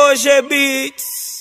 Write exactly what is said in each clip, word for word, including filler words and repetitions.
Ô G-Beats.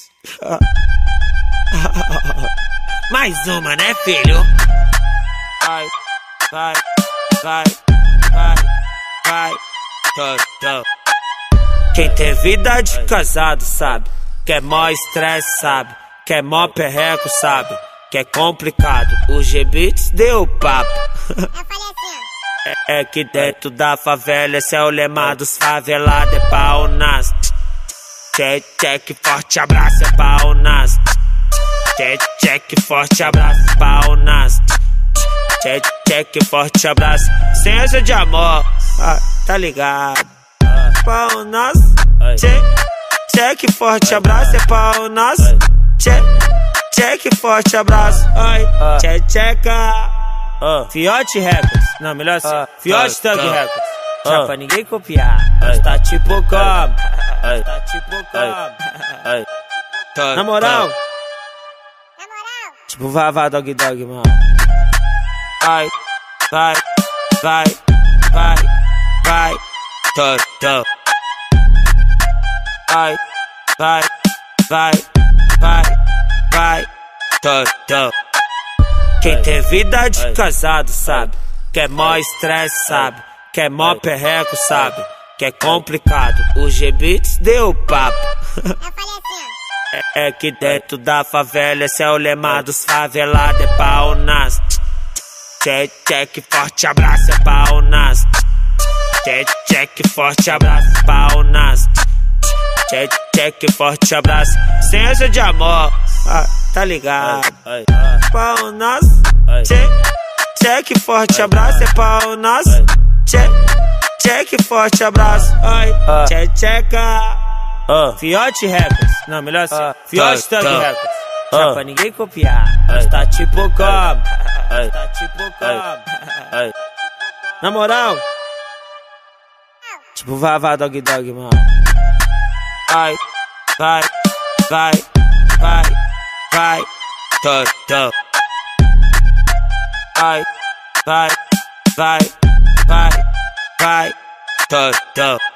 Mais uma, né, filho? Vai, vai, vai, vai, vai, tô, tô. Quem tem vida de casado sabe que é mó estresse, sabe que é mó perreco, sabe que é complicado. O G-Beats deu papo. Eu falei assim, É, é que dentro da favela esse é o lema dos favelados, é pau nas. Check, check, forte abraço, é pau nas. Check, check, forte abraço, pau nas. Check, check, forte abraço, senso de amor, ah, tá ligado? Pau nas. Check, check, forte abraço, é pau nas. Check, check, forte abraço, ai, check, checa. Fiote Records, não, melhor assim, Fiote Thug Records, já pra ninguém copiar. Nós tá tipo como, tá tipo como. Na moral, na moral, tipo Vavá Dog Dog, mano. Vai, vai, vai, vai, vai, tô, tô. Vai, vai, vai, vai, vai, tô, tô. Quem tem vida de casado sabe que é mó estresse, sabe que é mó perreco, sabe que é complicado. O G-Beats deu papo. eu falei assim, É, é que dentro da favela esse é o lema dos favelados, é pau nas. Check, check, forte abraço, é pau nas. Check, check, forte abraço, pau nas. Check, check, forte abraço, senso de amor, ah, tá ligado? Pau nas. Check, check, forte abraço, é pau nas. Check, check, forte abraço, ai, check, checa. Fiote Records, não, melhor assim, Fiote Thug Records, já pra ninguém copiar. Nós tá tipo como, tá tipo como. Na moral, tipo Vavá Dog Dog, mano. Vai, vai, vai, vai, vai, tô, tô. Vai, vai, vai, vai, vai, tô, tô.